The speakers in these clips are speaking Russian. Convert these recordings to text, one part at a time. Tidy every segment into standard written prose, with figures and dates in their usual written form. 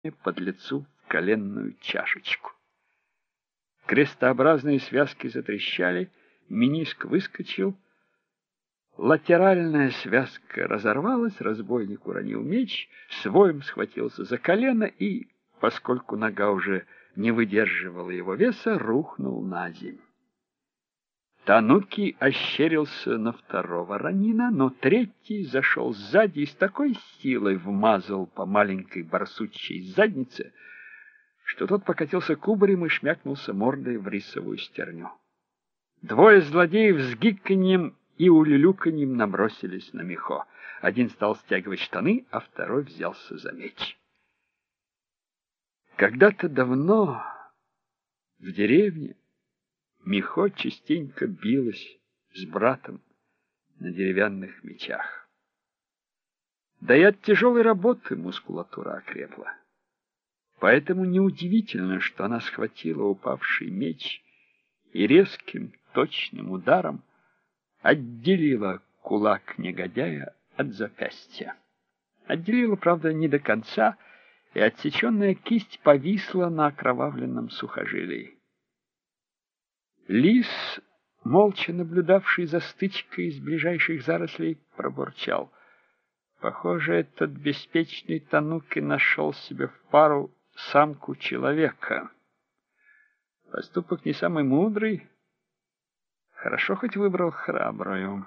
подлецу в коленную чашечку. Крестообразные связки затрещали, мениск выскочил, латеральная связка разорвалась, разбойник уронил меч, с воем схватился за колено и, поскольку нога уже не выдерживала его веса, рухнул на землю. Тануки ощерился на второго ранина, но третий зашел сзади и с такой силой вмазал по маленькой барсучьей заднице, что тот покатился кубарем и шмякнулся мордой в рисовую стерню. Двое злодеев с гиканьем и улюлюканьем набросились на Михо. Один стал стягивать штаны, а второй взялся за меч. Когда-то давно в деревне Михо частенько билась с братом на деревянных мечах. Да и от тяжелой работы мускулатура окрепла. Поэтому неудивительно, что она схватила упавший меч и резким, точным ударом отделила кулак негодяя от запястья. Отделила, правда, не до конца, и отсеченная кисть повисла на окровавленном сухожилии. Лис, молча наблюдавший за стычкой из ближайших зарослей, пробурчал: «Похоже, этот беспечный Тануки нашел себе в пару самку человека. Поступок не самый мудрый. Хорошо хоть выбрал храбрую».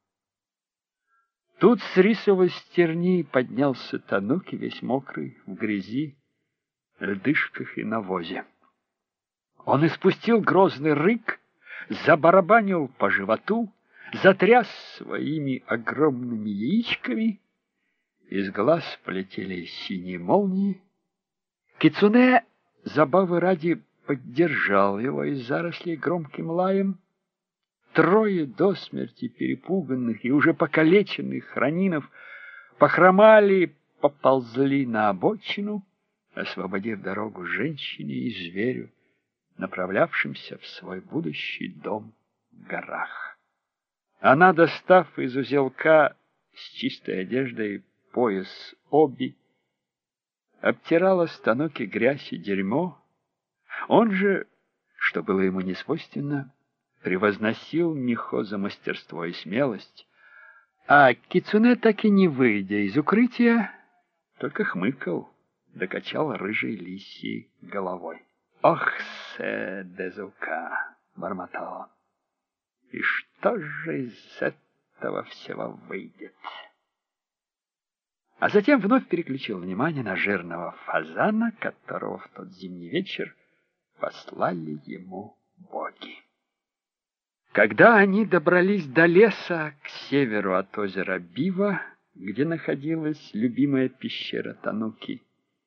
Тут с рисовой стерни поднялся Тануки, весь мокрый, в грязи, льдышках и навозе. Он испустил грозный рык, забарабанил по животу, затряс своими огромными яичками, из глаз полетели синие молнии. Кицуне, забавы ради, поддержал его из зарослей громким лаем. Трое до смерти перепуганных и уже покалеченных ранинов похромали, поползли на обочину, освободив дорогу женщине и зверю, направлявшимся в свой будущий дом в горах. Она, достав из узелка с чистой одеждой пояс оби, обтирала с Тануки грязь и дерьмо. Он же, что было ему несвойственно, превозносил Михо за мастерство и смелость, а Кицуне, так и не выйдя из укрытия, только хмыкал, докачал рыжей лисьей головой. «Ох, Дезука!» — бормотал он. «И что же из этого всего выйдет?» А затем вновь переключил внимание на жирного фазана, которого в тот зимний вечер послали ему боги. Когда они добрались до леса к северу от озера Бива, где находилась любимая пещера Тануки,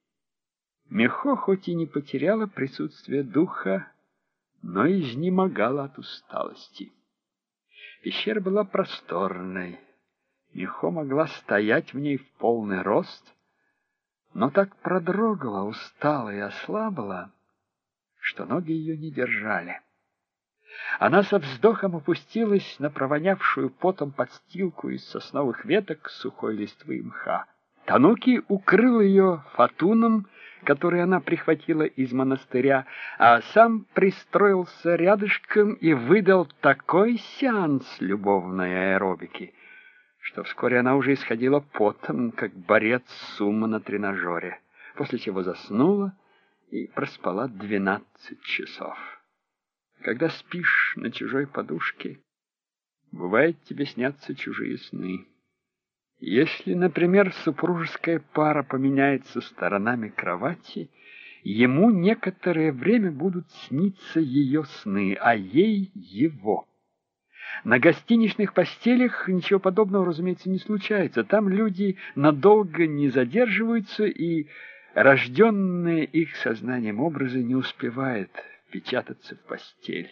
Михо хоть и не потеряла присутствие духа, но изнемогала от усталости. Пещера была просторной. Михо могла стоять в ней в полный рост, но так продрогла, устала и ослабла, что ноги ее не держали. Она со вздохом опустилась на провонявшую потом подстилку из сосновых веток, сухой листвы и мха. Тануки укрыл ее фатуном, который она прихватила из монастыря, а сам пристроился рядышком и выдал такой сеанс любовной аэробики, что вскоре она уже исходила потом, как борец сумма на тренажере, после чего заснула и проспала 12 часов. Когда спишь на чужой подушке, бывает, тебе снятся чужие сны. Если, например, супружеская пара поменяется сторонами кровати, ему некоторое время будут сниться ее сны, а ей его. На гостиничных постелях ничего подобного, разумеется, не случается. Там люди надолго не задерживаются, и рожденные их сознанием образы не успевают впечататься в постель.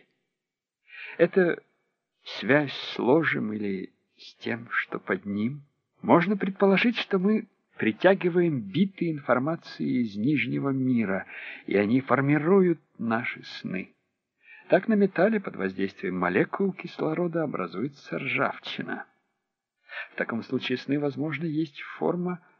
Это связь с ложем или с тем, что под ним. Можно предположить, что мы притягиваем биты информации из нижнего мира, и они формируют наши сны. Так на металле под воздействием молекул кислорода образуется ржавчина. В таком случае сны, возможно, есть форма